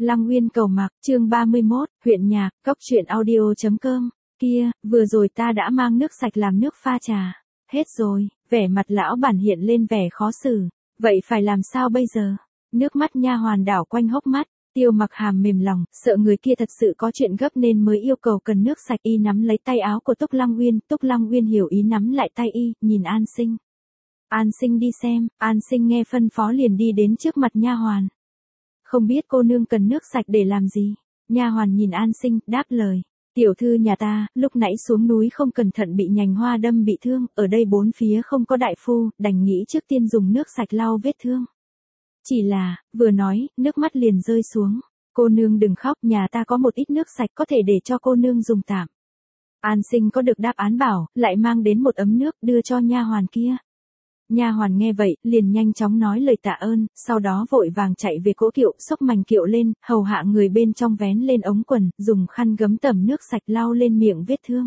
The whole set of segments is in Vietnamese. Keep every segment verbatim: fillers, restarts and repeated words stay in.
Lăng Uyên cầu mặc, chương ba mươi mốt, huyện nhạc, cốc truyện audio chấm com. Kia, vừa rồi ta đã mang nước sạch làm nước pha trà. Hết rồi, vẻ mặt lão bản hiện lên vẻ khó xử. Vậy phải làm sao bây giờ? Nước mắt nha hoàn đảo quanh hốc mắt. Tiêu Mặc Hàm mềm lòng, sợ người kia thật sự có chuyện gấp nên mới yêu cầu cần nước sạch. Y nắm lấy tay áo của Túc Lăng Uyên, Túc Lăng Uyên hiểu ý nắm lại tay y, nhìn An Sinh. An Sinh đi xem, An Sinh nghe phân phó liền đi đến trước mặt nha hoàn. Không biết cô nương cần nước sạch để làm gì? Nha hoàn nhìn An Sinh, đáp lời. Tiểu thư nhà ta, lúc nãy xuống núi không cẩn thận bị nhành hoa đâm bị thương, ở đây bốn phía không có đại phu, đành nghĩ trước tiên dùng nước sạch lau vết thương. Chỉ là, vừa nói, nước mắt liền rơi xuống. Cô nương đừng khóc, nhà ta có một ít nước sạch có thể để cho cô nương dùng tạm. An Sinh có được đáp án bảo, lại mang đến một ấm nước đưa cho nha hoàn kia. Nha hoàn nghe vậy, liền nhanh chóng nói lời tạ ơn, sau đó vội vàng chạy về cỗ kiệu, xốc mành kiệu lên, hầu hạ người bên trong vén lên ống quần, dùng khăn gấm tẩm nước sạch lau lên miệng vết thương.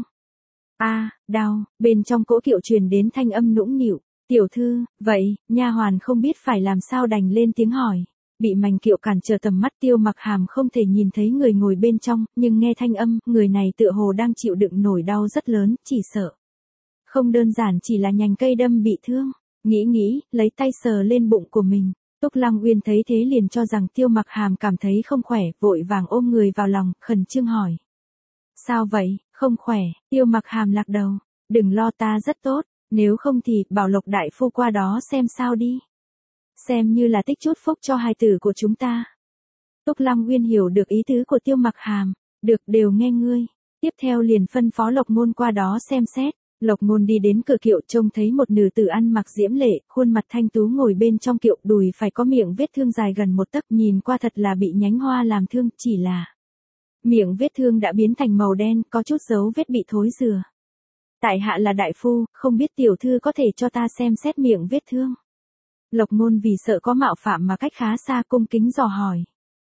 A, đau, bên trong cỗ kiệu truyền đến thanh âm nũng nịu. Tiểu thư, vậy, nha hoàn không biết phải làm sao đành lên tiếng hỏi. Bị mành kiệu cản trở tầm mắt Tiêu Mặc Hàm không thể nhìn thấy người ngồi bên trong, nhưng nghe thanh âm, người này tựa hồ đang chịu đựng nổi đau rất lớn, chỉ sợ. Không đơn giản chỉ là nhành cây đâm bị thương. Nghĩ nghĩ, lấy tay sờ lên bụng của mình. Túc Lăng Uyên thấy thế liền cho rằng Tiêu Mặc Hàm cảm thấy không khỏe, vội vàng ôm người vào lòng, khẩn trương hỏi. Sao vậy, không khỏe? Tiêu Mặc Hàm lạc đầu. Đừng lo, ta rất tốt, nếu không thì bảo Lộc đại phu qua đó xem sao đi. Xem như là tích chút phúc cho hài tử của chúng ta. Túc Lăng Uyên hiểu được ý tứ của Tiêu Mặc Hàm. Được, đều nghe ngươi. Tiếp theo liền phân phó Lộc Ngôn qua đó xem xét. Lộc Ngôn đi đến cửa kiệu trông thấy một nữ tử ăn mặc diễm lệ, khuôn mặt thanh tú ngồi bên trong kiệu, đùi phải có miệng vết thương dài gần một tấc, nhìn qua thật là bị nhánh hoa làm thương, chỉ là miệng vết thương đã biến thành màu đen, có chút dấu vết bị thối rữa. Tại hạ là đại phu, không biết tiểu thư có thể cho ta xem xét miệng vết thương. Lộc Ngôn vì sợ có mạo phạm mà cách khá xa cung kính dò hỏi.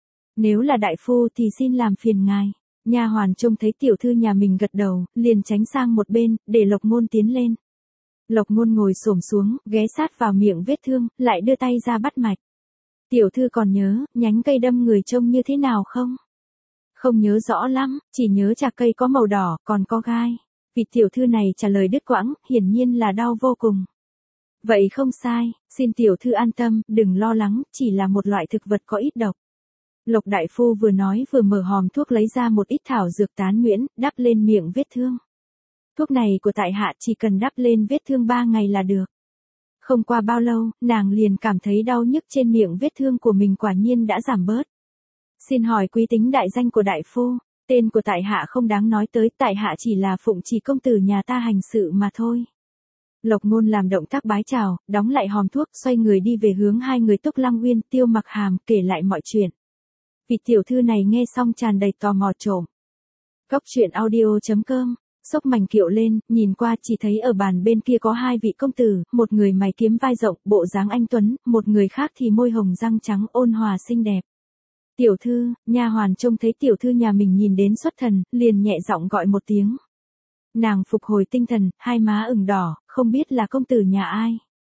Nếu là đại phu thì xin làm phiền ngài. Nha hoàn trông thấy tiểu thư nhà mình gật đầu, liền tránh sang một bên, để Lộc Ngôn tiến lên. Lộc Ngôn ngồi xổm xuống, ghé sát vào miệng vết thương, lại đưa tay ra bắt mạch. Tiểu thư còn nhớ, nhánh cây đâm người trông như thế nào không? Không nhớ rõ lắm, chỉ nhớ chạc cây có màu đỏ, còn có gai. Vị tiểu thư này trả lời đứt quãng, hiển nhiên là đau vô cùng. Vậy không sai, xin tiểu thư an tâm, đừng lo lắng, chỉ là một loại thực vật có ít độc. Lộc đại phu vừa nói vừa mở hòm thuốc lấy ra một ít thảo dược tán nhuyễn, đắp lên miệng vết thương. Thuốc này của tại hạ chỉ cần đắp lên vết thương ba ngày là được. Không qua bao lâu, nàng liền cảm thấy đau nhức trên miệng vết thương của mình quả nhiên đã giảm bớt. Xin hỏi quý tính đại danh của đại phu, tên của tại hạ không đáng nói tới, tại hạ chỉ là phụng trì công tử nhà ta hành sự mà thôi. Lộc Ngôn làm động tác bái chào, đóng lại hòm thuốc, xoay người đi về hướng hai người Túc Lăng Uyên, Tiêu Mặc Hàm, kể lại mọi chuyện. Vị tiểu thư này nghe xong tràn đầy tò mò trộm. Cốc truyện audio chấm com, xốc mành kiệu lên, nhìn qua chỉ thấy ở bàn bên kia có hai vị công tử, một người mày kiếm vai rộng, bộ dáng anh tuấn, một người khác thì môi hồng răng trắng ôn hòa xinh đẹp. Tiểu thư, nha hoàn trông thấy tiểu thư nhà mình nhìn đến xuất thần, liền nhẹ giọng gọi một tiếng. Nàng phục hồi tinh thần, hai má ửng đỏ, không biết là công tử nhà ai.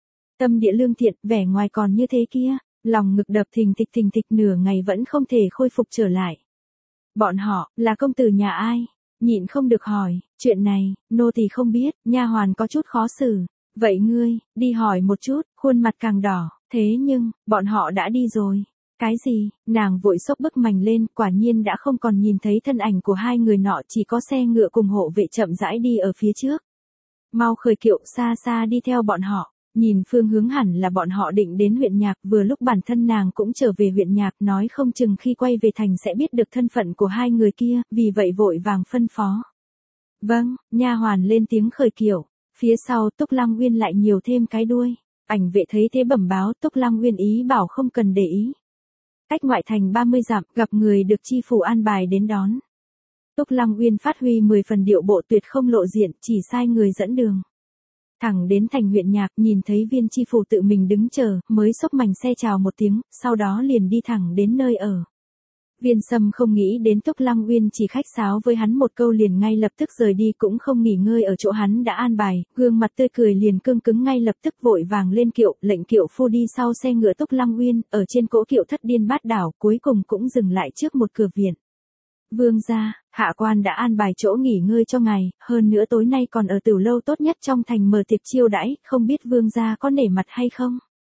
Tâm địa lương thiện, vẻ ngoài còn như thế kia. Lòng ngực đập thình thịch thình thịch nửa ngày vẫn không thể khôi phục trở lại. Bọn họ, là công tử nhà ai? Nhịn không được hỏi, chuyện này, nô tỳ không biết, nha hoàn có chút khó xử. Vậy ngươi, đi hỏi một chút, khuôn mặt càng đỏ, thế nhưng, bọn họ đã đi rồi. Cái gì? Nàng vội xốc bức mành lên, quả nhiên đã không còn nhìn thấy thân ảnh của hai người nọ, chỉ có xe ngựa cùng hộ vệ chậm rãi đi ở phía trước. Mau khởi kiệu, xa xa đi theo bọn họ. Nhìn phương hướng hẳn là bọn họ định đến huyện nhạc, vừa lúc bản thân nàng cũng trở về huyện nhạc, nói không chừng khi quay về thành sẽ biết được thân phận của hai người kia, vì vậy vội vàng phân phó. Vâng, nha hoàn lên tiếng khởi kiệu, phía sau Túc Lăng Uyên lại nhiều thêm cái đuôi. Ảnh vệ thấy thế bẩm báo, Túc Lăng Uyên ý bảo không cần để ý. Cách ngoại thành ba mươi dặm, gặp người được chi phủ an bài đến đón. Túc Lăng Uyên phát huy mười phần điệu bộ tuyệt không lộ diện, chỉ sai người dẫn đường. Thẳng đến thành huyện nhạc, nhìn thấy viên chi phủ tự mình đứng chờ, mới xốc mành xe chào một tiếng, sau đó liền đi thẳng đến nơi ở. Viên Sâm không nghĩ đến Túc Lăng Uyên chỉ khách sáo với hắn một câu liền ngay lập tức rời đi cũng không nghỉ ngơi ở chỗ hắn đã an bài, gương mặt tươi cười liền cương cứng ngay lập tức vội vàng lên kiệu, lệnh kiệu phu đi sau xe ngựa Túc Lăng Uyên, ở trên cỗ kiệu thất điên bát đảo, cuối cùng cũng dừng lại trước một cửa viện. Vương gia, hạ quan đã an bài chỗ nghỉ ngơi cho ngài, hơn nữa tối nay còn ở tiểu lâu tốt nhất trong thành mở tiệc chiêu đãi, không biết vương gia có nể mặt hay không?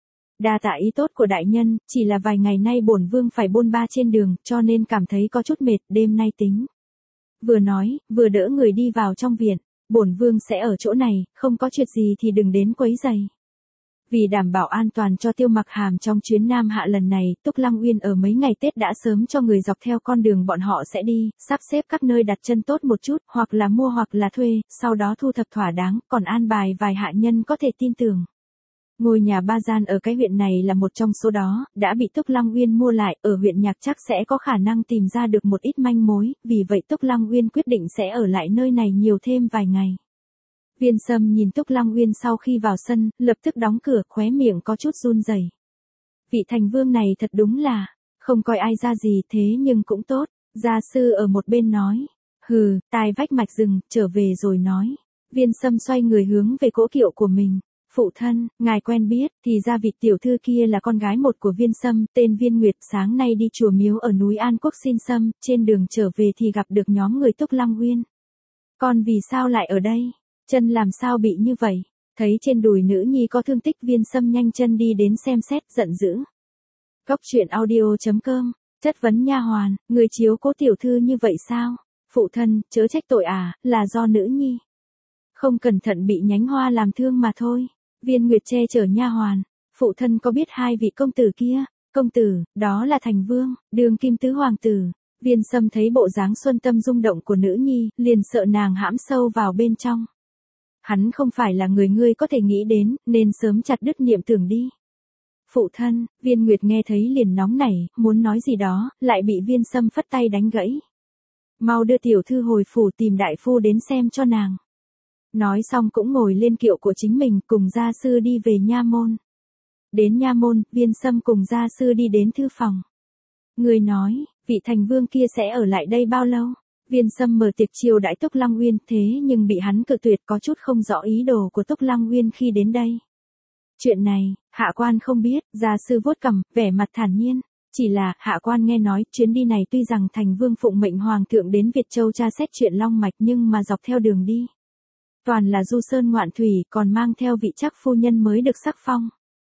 Đa tạ ý tốt của đại nhân, chỉ là vài ngày nay bổn vương phải bôn ba trên đường, cho nên cảm thấy có chút mệt, đêm nay tính. Vừa nói, vừa đỡ người đi vào trong viện, bổn vương sẽ ở chỗ này, không có chuyện gì thì đừng đến quấy rầy. Vì đảm bảo an toàn cho Tiêu Mặc Hàm trong chuyến Nam Hạ lần này, Túc Lăng Uyên ở mấy ngày Tết đã sớm cho người dọc theo con đường bọn họ sẽ đi, sắp xếp các nơi đặt chân tốt một chút, hoặc là mua hoặc là thuê, sau đó thu thập thỏa đáng, còn an bài vài hạ nhân có thể tin tưởng. Ngôi nhà ba gian ở cái huyện này là một trong số đó, đã bị Túc Lăng Uyên mua lại, ở huyện Nhạc chắc sẽ có khả năng tìm ra được một ít manh mối, vì vậy Túc Lăng Uyên quyết định sẽ ở lại nơi này nhiều thêm vài ngày. Viên Sâm nhìn Túc Lăng Uyên sau khi vào sân, lập tức đóng cửa, khóe miệng có chút run rẩy. Vị thành vương này thật đúng là, không coi ai ra gì thế nhưng cũng tốt, gia sư ở một bên nói. Hừ, tai vách mạch rừng, trở về rồi nói. Viên Sâm xoay người hướng về cỗ kiệu của mình. Phụ thân, ngài quen biết, thì ra vị tiểu thư kia là con gái một của Viên Sâm, tên Viên Nguyệt, sáng nay đi chùa miếu ở núi An Quốc xin sâm, trên đường trở về thì gặp được nhóm người Túc Lăng Uyên. Con vì sao lại ở đây? Chân làm sao bị như vậy? Thấy trên đùi nữ nhi có thương tích, Viên Sâm nhanh chân đi đến xem xét, giận dữ. Cốc truyện audio chấm com, chất vấn nha hoàn, người chiếu cố tiểu thư như vậy sao? Phụ thân, chớ trách tội à, là do nữ nhi. Không cẩn thận bị nhánh hoa làm thương mà thôi. Viên Nguyệt che chở nha hoàn, phụ thân có biết hai vị công tử kia? Công tử, đó là Thành Vương, Đường Kim tứ hoàng tử. Viên Sâm thấy bộ dáng xuân tâm rung động của nữ nhi, liền sợ nàng hãm sâu vào bên trong. Hắn không phải là người ngươi có thể nghĩ đến, nên sớm chặt đứt niệm tưởng đi. Phụ thân, Viên Nguyệt nghe thấy liền nóng nảy, muốn nói gì đó, lại bị Viên Sâm phất tay đánh gãy. Mau đưa tiểu thư hồi phủ tìm đại phu đến xem cho nàng. Nói xong cũng ngồi lên kiệu của chính mình, cùng gia sư đi về nha môn. Đến nha môn, Viên Sâm cùng gia sư đi đến thư phòng. Người nói, vị thành vương kia sẽ ở lại đây bao lâu? Viên Sâm mở tiệc chiêu đãi Túc Lăng Uyên, thế nhưng bị hắn cự tuyệt, có chút không rõ ý đồ của Túc Lăng Uyên khi đến đây. Chuyện này, hạ quan không biết, gia sư vuốt cằm, vẻ mặt thản nhiên. Chỉ là, hạ quan nghe nói, chuyến đi này tuy rằng thành vương phụng mệnh hoàng thượng đến Việt Châu tra xét chuyện long mạch nhưng mà dọc theo đường đi. Toàn là du sơn ngoạn thủy, còn mang theo vị chắc phu nhân mới được sắc phong.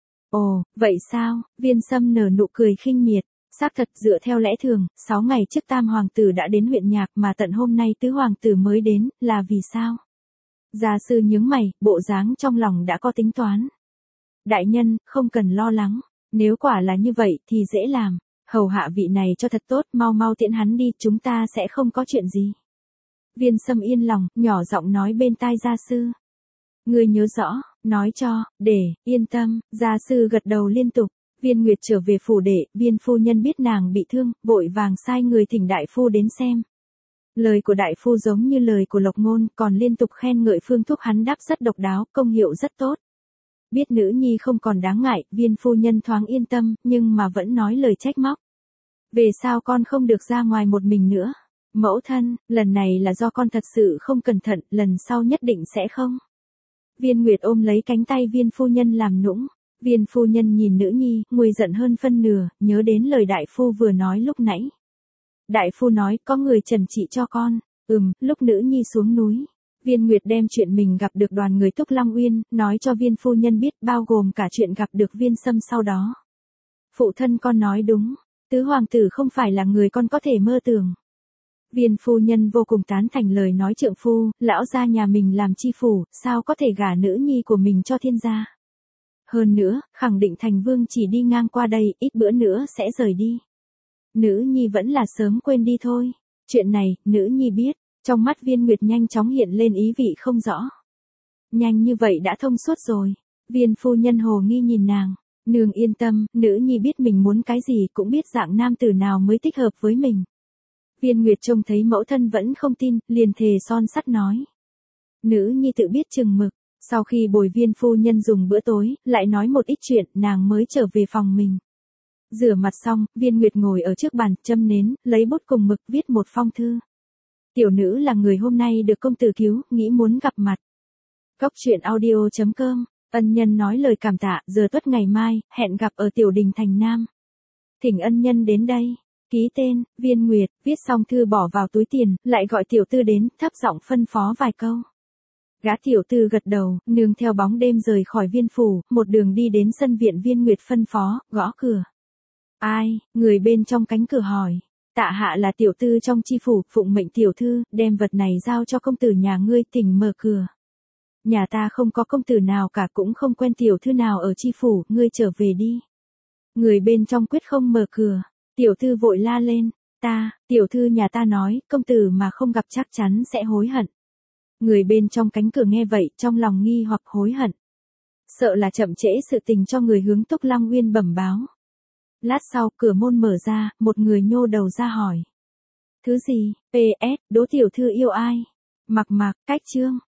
Ồ, vậy sao? Viên Sâm nở nụ cười khinh miệt. Xác thật, dựa theo lẽ thường, sáu ngày trước tam hoàng tử đã đến huyện Nhạc mà tận hôm nay tứ hoàng tử mới đến, là vì sao? Gia sư nhướng mày, bộ dáng trong lòng đã có tính toán. Đại nhân, không cần lo lắng, nếu quả là như vậy thì dễ làm, hầu hạ vị này cho thật tốt, mau mau tiễn hắn đi, chúng ta sẽ không có chuyện gì. Viên Sâm yên lòng, nhỏ giọng nói bên tai gia sư. Ngươi nhớ rõ, nói cho, để, yên tâm, gia sư gật đầu liên tục. Viên Nguyệt trở về phủ để, Viên phu nhân biết nàng bị thương, vội vàng sai người thỉnh đại phu đến xem. Lời của đại phu giống như lời của Lộc Ngôn, còn liên tục khen ngợi phương thuốc hắn đắp rất độc đáo, công hiệu rất tốt. Biết nữ nhi không còn đáng ngại, Viên phu nhân thoáng yên tâm, nhưng mà vẫn nói lời trách móc. Về sao con không được ra ngoài một mình nữa? Mẫu thân, lần này là do con thật sự không cẩn thận, lần sau nhất định sẽ không. Viên Nguyệt ôm lấy cánh tay Viên phu nhân làm nũng. Viên phu nhân nhìn nữ nhi, nguôi giận hơn phân nửa, nhớ đến lời đại phu vừa nói lúc nãy. Đại phu nói, có người trần trị cho con. Ừm, lúc nữ nhi xuống núi. Viên Nguyệt đem chuyện mình gặp được đoàn người Túc Lăng Uyên, nói cho Viên phu nhân biết, bao gồm cả chuyện gặp được Viên Sâm sau đó. Phụ thân con nói đúng, tứ hoàng tử không phải là người con có thể mơ tưởng. Viên phu nhân vô cùng tán thành lời nói trượng phu, lão gia nhà mình làm chi phủ, sao có thể gả nữ nhi của mình cho thiên gia. Hơn nữa, khẳng định thành vương chỉ đi ngang qua đây, ít bữa nữa sẽ rời đi. Nữ nhi vẫn là sớm quên đi thôi. Chuyện này, nữ nhi biết, trong mắt Viên Nguyệt nhanh chóng hiện lên ý vị không rõ. Nhanh như vậy đã thông suốt rồi. Viên phu nhân hồ nghi nhìn nàng. Nương yên tâm, nữ nhi biết mình muốn cái gì, cũng biết dạng nam tử nào mới thích hợp với mình. Viên Nguyệt trông thấy mẫu thân vẫn không tin, liền thề son sắt nói. Nữ nhi tự biết chừng mực. Sau khi bồi Viên phu nhân dùng bữa tối, lại nói một ít chuyện, nàng mới trở về phòng mình. Rửa mặt xong, Viên Nguyệt ngồi ở trước bàn, châm nến, lấy bút cùng mực viết một phong thư. Tiểu nữ là người hôm nay được công tử cứu, nghĩ muốn gặp mặt. Cốc truyện audio chấm com, ân nhân nói lời cảm tạ, giờ tuất ngày mai, hẹn gặp ở tiểu đình thành Nam. Thỉnh ân nhân đến đây. Ký tên, Viên Nguyệt, viết xong thư bỏ vào túi tiền, lại gọi tiểu tư đến, thấp giọng phân phó vài câu. Gã tiểu tư gật đầu, nương theo bóng đêm rời khỏi viên phủ, một đường đi đến sân viện Viên Nguyệt phân phó, gõ cửa. Ai, người bên trong cánh cửa hỏi. Tạ hạ là tiểu tư trong chi phủ, phụng mệnh tiểu thư, đem vật này giao cho công tử nhà ngươi, thỉnh mở cửa. Nhà ta không có công tử nào cả, cũng không quen tiểu thư nào ở chi phủ, ngươi trở về đi. Người bên trong quyết không mở cửa. Tiểu thư vội la lên, ta, tiểu thư nhà ta nói, công tử mà không gặp chắc chắn sẽ hối hận. Người bên trong cánh cửa nghe vậy, trong lòng nghi hoặc hối hận. Sợ là chậm trễ sự tình cho người hướng Túc Long Uyên bẩm báo. Lát sau, cửa môn mở ra, một người nhô đầu ra hỏi. Thứ gì? pê ét, Đỗ tiểu thư yêu ai? Mặc Mạc, cách chương.